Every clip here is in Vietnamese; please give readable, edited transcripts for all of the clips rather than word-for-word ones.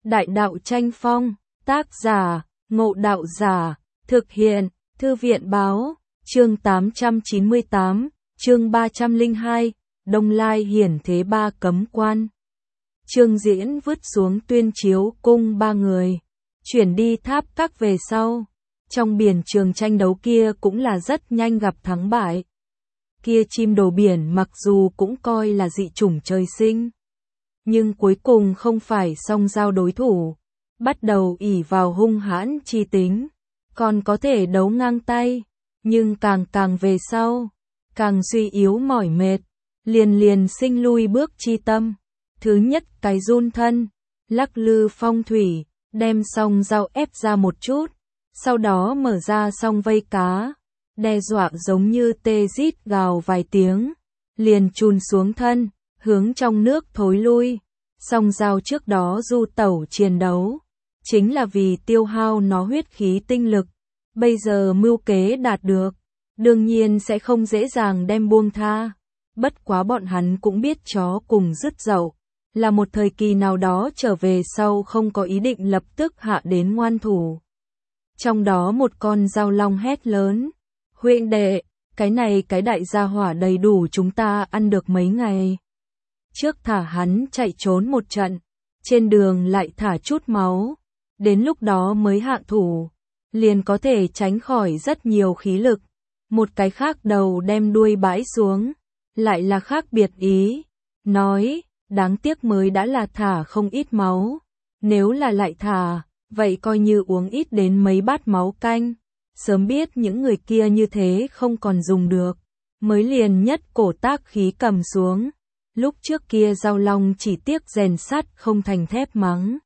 Đại đạo tranh phong, tác giả, Ngộ Đạo Giả, thực hiện, Thư viện báo, chương 898, chương 302, Đông Lai hiển thế ba cấm quan. Trương Diễn vứt xuống Tuyên Chiếu cung ba người, chuyển đi Tháp Các về sau. Trong biển trường tranh đấu kia cũng là rất nhanh gặp thắng bại. Kia chim đồ biển mặc dù cũng coi là dị chủng trời sinh, nhưng cuối cùng không phải song giao đối thủ, bắt đầu ỷ vào hung hãn chi tính, còn có thể đấu ngang tay, nhưng càng về sau, càng suy yếu mỏi mệt, liền sinh lui bước chi tâm. Thứ nhất cái run thân, lắc lư phong thủy, đem song giao ép ra một chút, sau đó mở ra song vây cá, đe dọa giống như tê rít gào vài tiếng, liền chùn xuống thân, hướng trong nước thối lui. Song giao trước đó du tẩu chiến đấu, chính là vì tiêu hao nó huyết khí tinh lực, bây giờ mưu kế đạt được, đương nhiên sẽ không dễ dàng đem buông tha. Bất quá bọn hắn cũng biết chó cùng dứt dậu, là một thời kỳ nào đó trở về sau không có ý định lập tức hạ đến ngoan thủ. Trong đó một con dao long hét lớn, huynh đệ, cái đại gia hỏa đầy đủ chúng ta ăn được mấy ngày. Trước thả hắn chạy trốn một trận, trên đường lại thả chút máu, đến lúc đó mới hạ thủ, liền có thể tránh khỏi rất nhiều khí lực. Một cái khác đầu đem đuôi bãi xuống, lại là khác biệt ý, nói, đáng tiếc mới đã là thả không ít máu, nếu là lại thả, vậy coi như uống ít đến mấy bát máu canh, sớm biết những người kia như thế không còn dùng được, mới liền nhất cổ tác khí cầm xuống. Lúc trước kia giao long chỉ tiếc rèn sắt không thành thép mắng.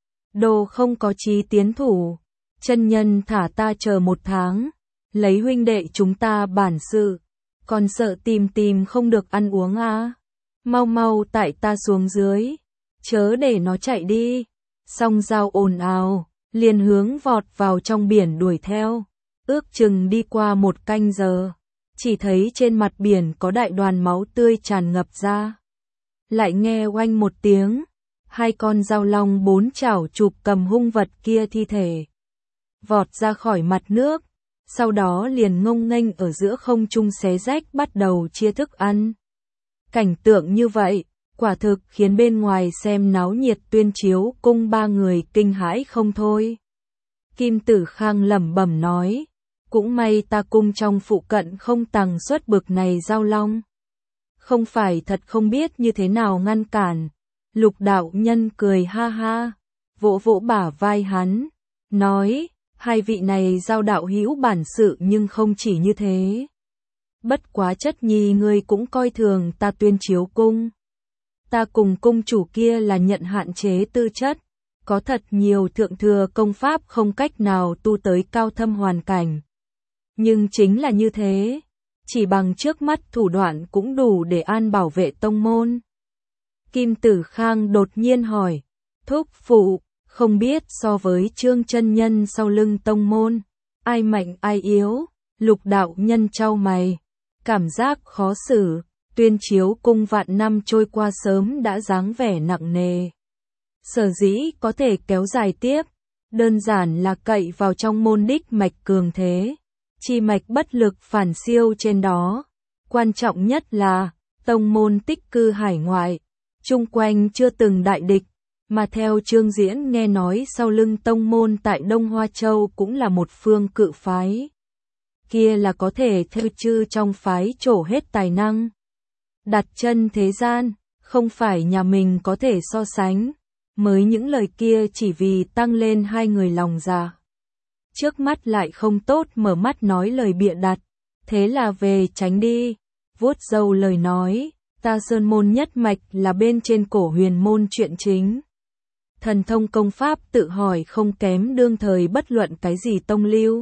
Đồ không có chí tiến thủ, chân nhân thả ta chờ một tháng, lấy huynh đệ chúng ta bản sự, còn sợ tìm không được ăn uống à. Mau tại ta xuống dưới, chớ để nó chạy đi. Song giao ồn ào, liền hướng vọt vào trong biển đuổi theo, ước chừng đi qua một canh giờ, chỉ thấy trên mặt biển có đại đoàn máu tươi tràn ngập ra. Lại nghe oanh một tiếng, hai con dao long bốn chảo chụp cầm hung vật kia thi thể, vọt ra khỏi mặt nước, sau đó liền ngông nghênh ở giữa không trung xé rách bắt đầu chia thức ăn. Cảnh tượng như vậy, quả thực khiến bên ngoài xem náo nhiệt Tuyên Chiếu cung ba người kinh hãi không thôi. Kim Tử Khang lẩm bẩm nói, cũng may ta cung trong phụ cận không tàng xuất bực này giao long. Không phải thật không biết như thế nào ngăn cản. Lục đạo nhân cười ha ha, vỗ bả vai hắn, nói, hai vị này giao đạo hữu bản sự nhưng không chỉ như thế. Bất quá chất nhi ngươi cũng coi thường ta Tuyên Chiếu cung. Ta cùng cung chủ kia là nhận hạn chế tư chất, có thật nhiều thượng thừa công pháp không cách nào tu tới cao thâm hoàn cảnh. Nhưng chính là như thế, chỉ bằng trước mắt thủ đoạn cũng đủ để an bảo vệ tông môn. Kim Tử Khang đột nhiên hỏi, thúc phụ, không biết so với Trương chân nhân sau lưng tông môn, ai mạnh ai yếu? Lục đạo nhân chau mày, cảm giác khó xử. Tuyên Chiếu cung vạn năm trôi qua sớm đã dáng vẻ nặng nề. Sở dĩ có thể kéo dài tiếp, đơn giản là cậy vào trong môn đích mạch cường thế, chi mạch bất lực phản siêu trên đó. Quan trọng nhất là, tông môn tích cư hải ngoại, chung quanh chưa từng đại địch, mà theo Trương Diễn nghe nói sau lưng tông môn tại Đông Hoa Châu cũng là một phương cự phái. Kia là có thể theo chư trong phái trổ hết tài năng. Đặt chân thế gian, không phải nhà mình có thể so sánh, mới những lời kia chỉ vì tăng lên hai người lòng dạ. Trước mắt lại không tốt mở mắt nói lời bịa đặt, thế là về tránh đi, vuốt râu lời nói, ta sơn môn nhất mạch là bên trên cổ huyền môn chuyện chính. Thần thông công pháp tự hỏi không kém đương thời bất luận cái gì tông lưu.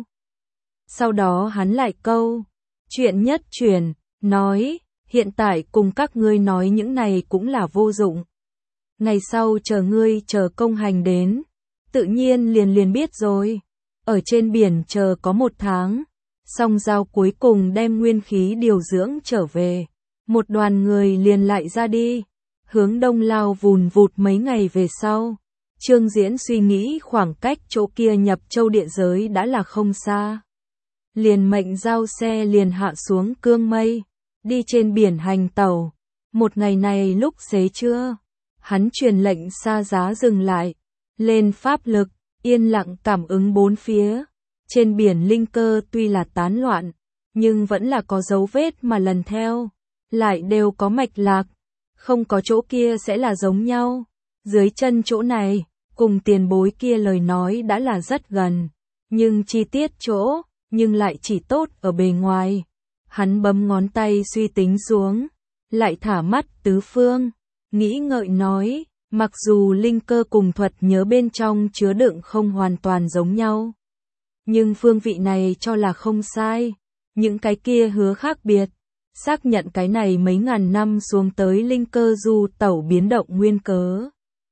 Sau đó hắn lại câu, chuyện nhất truyền, nói, hiện tại cùng các ngươi nói những này cũng là vô dụng. Ngày sau chờ công hành đến, tự nhiên liền biết rồi. Ở trên biển chờ có một tháng, song giao cuối cùng đem nguyên khí điều dưỡng trở về. Một đoàn người liền lại ra đi, hướng đông lao vùn vụt mấy ngày về sau. Trương Diễn suy nghĩ khoảng cách chỗ kia nhập châu địa giới đã là không xa. Liền mệnh giao xe liền hạ xuống Cương Mây, đi trên biển hành tàu. Một ngày này lúc xế trưa, hắn truyền lệnh xa giá dừng lại, lên pháp lực, yên lặng cảm ứng bốn phía. Trên biển linh cơ tuy là tán loạn, nhưng vẫn là có dấu vết mà lần theo, lại đều có mạch lạc, không có chỗ kia sẽ là giống nhau. Dưới chân chỗ này, cùng tiền bối kia lời nói đã là rất gần, nhưng chi tiết chỗ, nhưng lại chỉ tốt ở bề ngoài. Hắn bấm ngón tay suy tính xuống, lại thả mắt tứ phương, nghĩ ngợi nói, mặc dù linh cơ cùng thuật nhớ bên trong chứa đựng không hoàn toàn giống nhau, nhưng phương vị này cho là không sai, những cái kia hứa khác biệt, xác nhận cái này mấy ngàn năm xuống tới linh cơ du tẩu biến động nguyên cớ.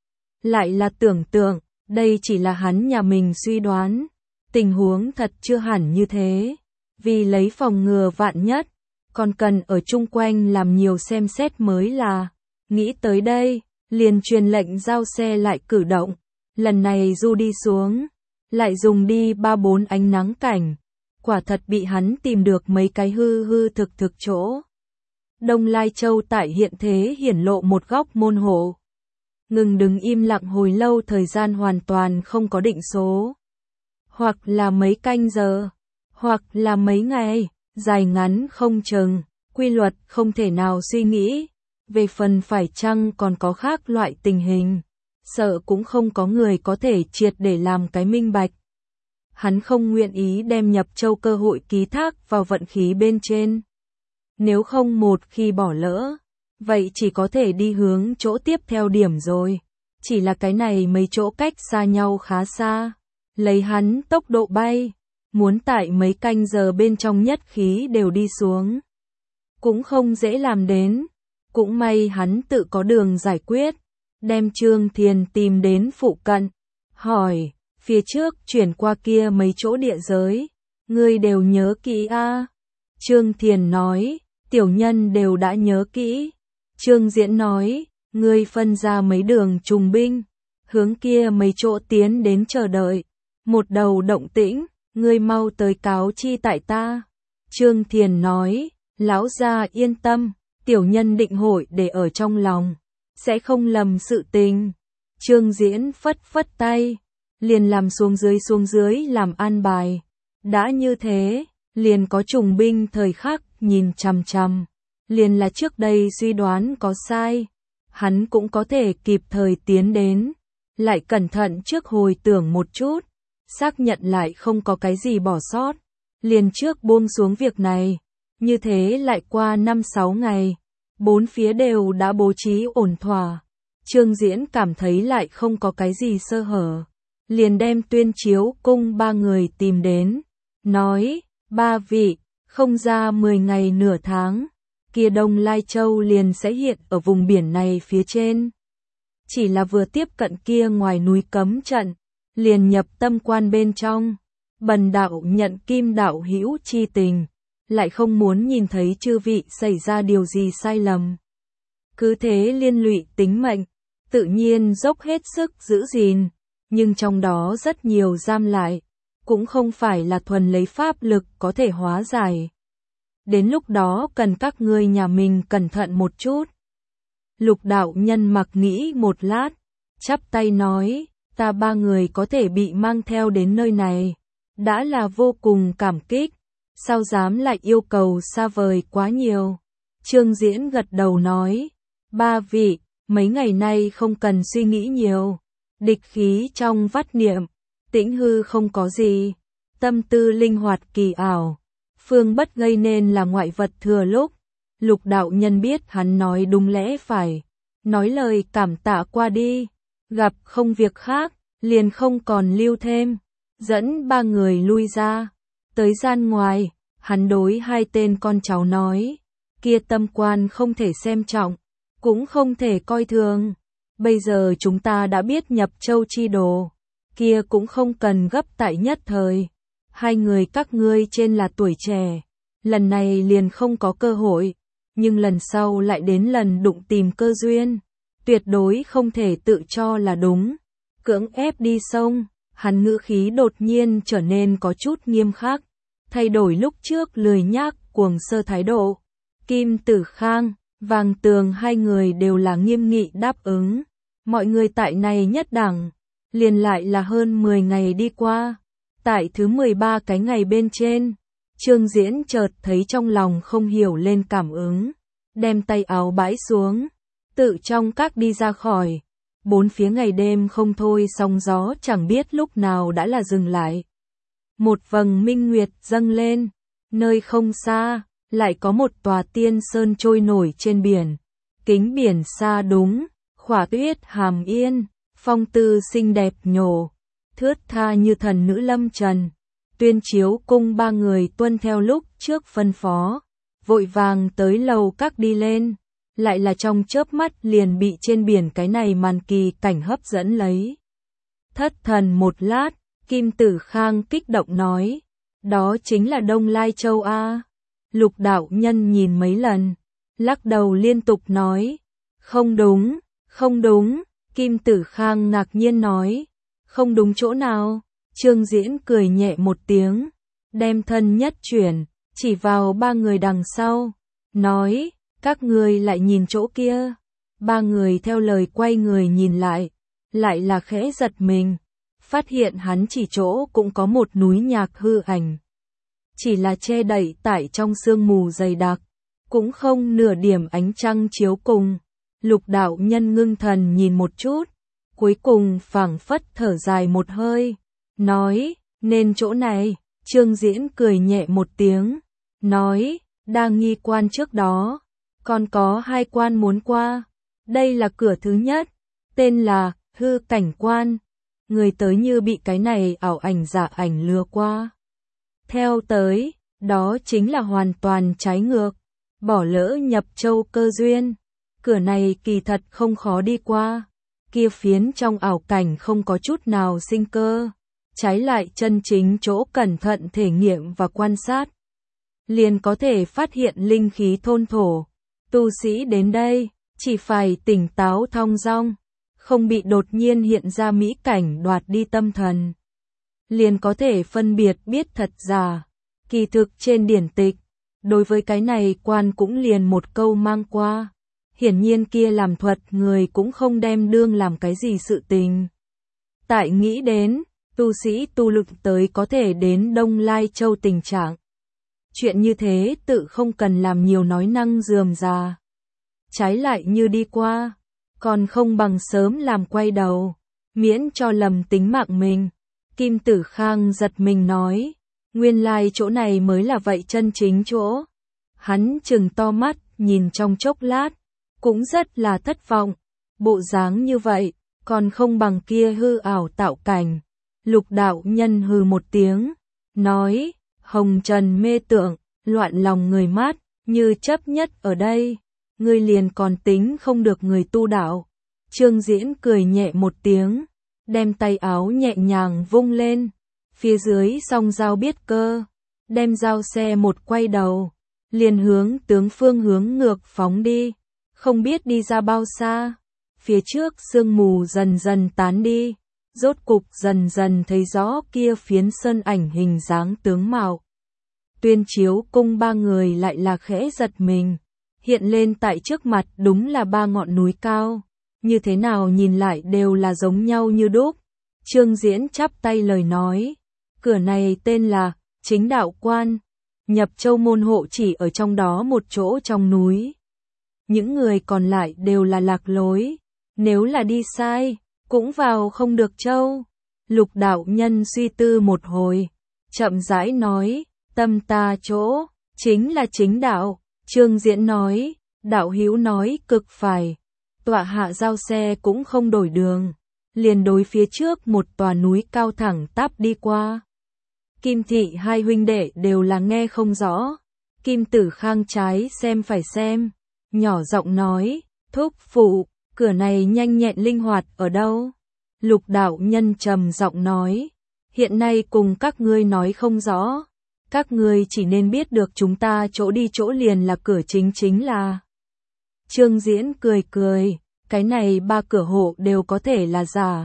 Lại là tưởng tượng, đây chỉ là hắn nhà mình suy đoán, tình huống thật chưa hẳn như thế, vì lấy phòng ngừa vạn nhất, còn cần ở chung quanh làm nhiều xem xét mới là. Nghĩ tới đây, liền truyền lệnh giao xe lại cử động, lần này du đi xuống, lại dùng đi 3-4 ánh nắng cảnh, quả thật bị hắn tìm được mấy cái hư hư thực chỗ. Đông Lai Châu tại hiện thế hiển lộ một góc môn hộ. Ngừng đứng im lặng hồi lâu, thời gian hoàn toàn không có định số. Hoặc là mấy canh giờ, hoặc là mấy ngày, dài ngắn không chừng, quy luật không thể nào suy nghĩ. Về phần phải chăng còn có khác loại tình hình, sợ cũng không có người có thể triệt để làm cái minh bạch. Hắn không nguyện ý đem nhập châu cơ hội ký thác vào vận khí bên trên. Nếu không một khi bỏ lỡ, vậy chỉ có thể đi hướng chỗ tiếp theo điểm rồi. Chỉ là cái này mấy chỗ cách xa nhau khá xa. Lấy hắn tốc độ bay, muốn tại mấy canh giờ bên trong nhất khí đều đi xuống, cũng không dễ làm đến. Cũng may hắn tự có đường giải quyết, đem Trương Thiền tìm đến phụ cận, hỏi, phía trước chuyển qua kia mấy chỗ địa giới, ngươi đều nhớ kỹ a? Trương Thiền nói, tiểu nhân đều đã nhớ kỹ. Trương Diễn nói, ngươi phân ra mấy đường trùng binh, hướng kia mấy chỗ tiến đến chờ đợi, một đầu động tĩnh, ngươi mau tới cáo chi tại ta. Trương Thiền nói, lão gia yên tâm, tiểu nhân định hội để ở trong lòng, sẽ không lầm sự tình. Trương Diễn phất phất tay, liền làm xuống dưới làm an bài. Đã như thế, liền có trùng binh thời khắc nhìn chằm chằm, liền là trước đây suy đoán có sai, hắn cũng có thể kịp thời tiến đến, lại cẩn thận trước hồi tưởng một chút, xác nhận lại không có cái gì bỏ sót, liền trước buông xuống việc này. Như thế lại qua 5-6 ngày, bốn phía đều đã bố trí ổn thỏa. Trương Diễn cảm thấy lại không có cái gì sơ hở, liền đem Tuyên Chiếu Cung 3 người tìm đến, nói, 3 vị, không ra 10 ngày nửa tháng, kia Đông Lai Châu liền sẽ hiện ở vùng biển này phía trên. Chỉ là vừa tiếp cận kia ngoài núi cấm trận, liền nhập tâm quan bên trong, bần đạo nhận Kim đạo hữu chi tình, lại không muốn nhìn thấy chư vị xảy ra điều gì sai lầm. Cứ thế liên lụy tính mệnh, tự nhiên dốc hết sức giữ gìn, nhưng trong đó rất nhiều giam lại, cũng không phải là thuần lấy pháp lực có thể hóa giải. Đến lúc đó cần các ngươi nhà mình cẩn thận một chút. Lục đạo nhân mặc nghĩ một lát, chắp tay nói, ta 3 người có thể bị mang theo đến nơi này, đã là vô cùng cảm kích, sao dám lại yêu cầu xa vời quá nhiều. Trương Diễn gật đầu nói, 3 vị, mấy ngày nay không cần suy nghĩ nhiều, địch khí trong vắt niệm, tĩnh hư không có gì, tâm tư linh hoạt kỳ ảo, phương bất gây nên là ngoại vật thừa lúc. Lục đạo nhân biết hắn nói đúng lẽ phải, nói lời cảm tạ qua đi, gặp không việc khác, liền không còn lưu thêm, dẫn 3 người lui ra. Tới gian ngoài, hắn đối 2 tên con cháu nói, kia tâm quan không thể xem trọng, cũng không thể coi thường. Bây giờ chúng ta đã biết nhập châu chi đồ, kia cũng không cần gấp tại nhất thời. 2 người các ngươi trên là tuổi trẻ, lần này liền không có cơ hội, nhưng lần sau lại đến lần đụng tìm cơ duyên, tuyệt đối không thể tự cho là đúng. cưỡng ép đi sông, hắn ngữ khí đột nhiên trở nên có chút nghiêm khắc, thay đổi lúc trước lười nhác cuồng sơ thái độ. Kim Tử Khang, Vàng Tường hai người đều là nghiêm nghị đáp ứng. Mọi người tại này nhất đẳng, liền lại là hơn 10 ngày đi qua. Tại thứ 13 cái ngày bên trên, Trương Diễn chợt thấy trong lòng không hiểu lên cảm ứng, đem tay áo bãi xuống, tự trong các đi ra khỏi. Bốn phía ngày đêm không thôi, sóng gió chẳng biết lúc nào đã là dừng lại. Một vầng minh nguyệt dâng lên, nơi không xa, lại có một tòa tiên sơn trôi nổi trên biển. Kính biển xa đúng, khỏa tuyết hàm yên, phong tư xinh đẹp nhổ, thướt tha như thần nữ lâm trần. Tuyên Chiếu cung ba người tuân theo lúc trước phân phó, vội vàng tới lầu các đi lên, lại là trong chớp mắt liền bị trên biển cái này màn kỳ cảnh hấp dẫn lấy. Thất thần một lát, Kim Tử Khang kích động nói, đó chính là Đông Lai Châu a. Lục đạo nhân nhìn mấy lần, lắc đầu liên tục nói, không đúng, không đúng. Kim Tử Khang ngạc nhiên nói, không đúng chỗ nào? Trương Diễn cười nhẹ một tiếng, đem thân nhất chuyển, chỉ vào ba người đằng sau, nói, các người lại nhìn chỗ kia. Ba người theo lời quay người nhìn lại là khẽ giật mình, phát hiện hắn chỉ chỗ cũng có một núi nhạc hư ảnh. Chỉ là che đậy tại trong sương mù dày đặc, cũng không nửa điểm ánh trăng chiếu cùng. Lục đạo nhân ngưng thần nhìn một chút, cuối cùng phảng phất thở dài một hơi, nói, nên chỗ này. Trương Diễn cười nhẹ một tiếng, nói, đa nghi quan trước đó, còn có 2 quan muốn qua. Đây là cửa thứ nhất, tên là hư cảnh quan. Người tới như bị cái này ảo ảnh giả ảnh lừa qua. Theo tới, đó chính là hoàn toàn trái ngược, bỏ lỡ nhập châu cơ duyên. Cửa này kỳ thật không khó đi qua, kia phiến trong ảo cảnh không có chút nào sinh cơ, trái lại chân chính chỗ cẩn thận thể nghiệm và quan sát, liền có thể phát hiện linh khí thôn thổ. Tu sĩ đến đây, chỉ phải tỉnh táo thong dong, không bị đột nhiên hiện ra mỹ cảnh đoạt đi tâm thần, liền có thể phân biệt biết thật giả. Kỳ thực trên điển tịch, đối với cái này quan cũng liền một câu mang qua. Hiển nhiên kia làm thuật người cũng không đem đương làm cái gì sự tình. Tại nghĩ đến, tu sĩ tu lực tới có thể đến Đông Lai Châu tình trạng. Chuyện như thế tự không cần làm nhiều nói năng rườm rà. Trái lại như đi qua, còn không bằng sớm làm quay đầu, miễn cho lầm tính mạng mình. Kim Tử Khang giật mình nói, nguyên lai chỗ này mới là vậy chân chính chỗ. Hắn trừng to mắt, nhìn trong chốc lát, cũng rất là thất vọng, bộ dáng như vậy, còn không bằng kia hư ảo tạo cảnh. Lục đạo nhân hừ một tiếng, nói, hồng trần mê tượng, loạn lòng người mát, như chấp nhất ở đây, ngươi liền còn tính không được người tu đạo. Trương Diễn cười nhẹ một tiếng, đem tay áo nhẹ nhàng vung lên, phía dưới song dao biết cơ, đem dao xe một quay đầu, liền hướng tướng phương hướng ngược phóng đi. Không biết đi ra bao xa, phía trước sương mù dần dần tán đi, rốt cục dần dần thấy rõ kia phiến sơn ảnh hình dáng tướng mạo. Tuyên Chiếu cung ba người lại là khẽ giật mình, hiện lên tại trước mặt đúng là 3 ngọn núi cao, như thế nào nhìn lại đều là giống nhau như đúc. Trương Diễn chắp tay lời nói, cửa này tên là Chính Đạo Quan, nhập châu môn hộ chỉ ở trong đó một chỗ trong núi. Những người còn lại đều là lạc lối, nếu là đi sai, cũng vào không được châu. Lục đạo nhân suy tư một hồi, chậm rãi nói, tâm ta chỗ, chính là chính đạo. Trương Diễn nói, đạo hữu nói cực phải, tọa hạ giao xe cũng không đổi đường, liền đối phía trước một tòa núi cao thẳng tắp đi qua. Kim Thị hai huynh đệ đều là nghe không rõ, Kim Tử Khang trái xem phải xem, nhỏ giọng nói, thúc phụ, cửa này nhanh nhẹn linh hoạt ở đâu? Lục đạo nhân trầm giọng nói, hiện nay cùng các ngươi nói không rõ, các ngươi chỉ nên biết được chúng ta chỗ đi chỗ liền là cửa chính là. Trương Diễn cười cười, cái này 3 cửa hộ đều có thể là giả,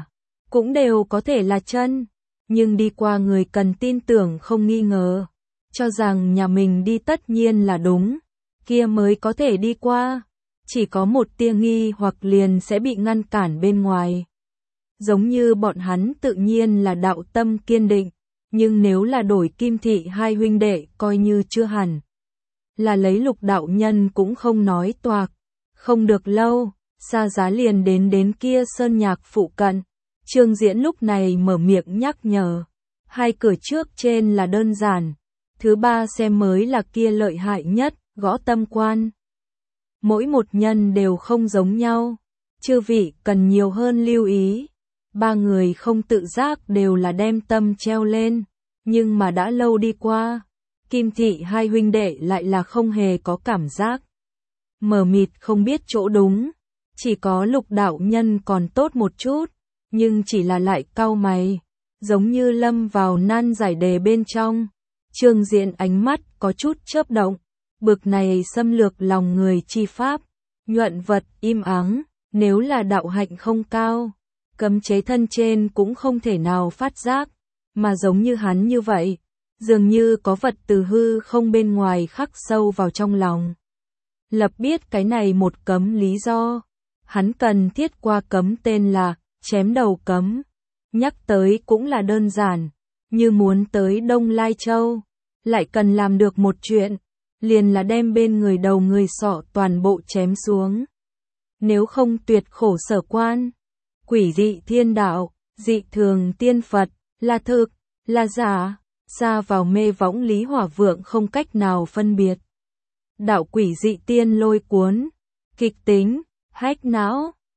cũng đều có thể là chân, nhưng đi qua người cần tin tưởng không nghi ngờ, cho rằng nhà mình đi tất nhiên là đúng, kia mới có thể đi qua, chỉ có một tia nghi hoặc liền sẽ bị ngăn cản bên ngoài. Giống như bọn hắn tự nhiên là đạo tâm kiên định, nhưng nếu là đổi Kim Thị hai huynh đệ coi như chưa hẳn. Là lấy Lục đạo nhân cũng không nói toạc, không được lâu, Sa Giá liền đến kia sơn nhạc phụ cận. Trương Diễn lúc này mở miệng nhắc nhở, hai cửa trước trên là đơn giản, thứ ba xem mới là kia lợi hại nhất, Gõ Tâm Quan. Mỗi một nhân đều không giống nhau, chư vị cần nhiều hơn lưu ý. Ba người không tự giác đều là đem tâm treo lên, nhưng mà đã lâu đi qua, Kim Thị hai huynh đệ lại là không hề có cảm giác. Mờ mịt không biết chỗ đúng, chỉ có Lục đạo nhân còn tốt một chút, nhưng chỉ là lại cau mày, giống như lâm vào nan giải đề bên trong. Trương Diễn ánh mắt có chút chớp động, bực này xâm lược lòng người chi pháp, nhuận vật im ắng, nếu là đạo hạnh không cao, cấm chế thân trên cũng không thể nào phát giác, mà giống như hắn như vậy, dường như có vật từ hư không bên ngoài khắc sâu vào trong lòng. Lập biết cái này một cấm lý do, hắn cần thiết qua cấm tên là chém đầu cấm, nhắc tới cũng là đơn giản, như muốn tới Đông Lai Châu, lại cần làm được một chuyện, liền là đem bên người đầu người sọ toàn bộ chém xuống. Nếu không tuyệt khổ sở quan, quỷ dị thiên đạo, dị thường tiên Phật, là thực, là giả, xa vào mê võng Lý Hỏa Vượng không cách nào phân biệt. Đạo quỷ dị tiên lôi cuốn, kịch tính, hách não,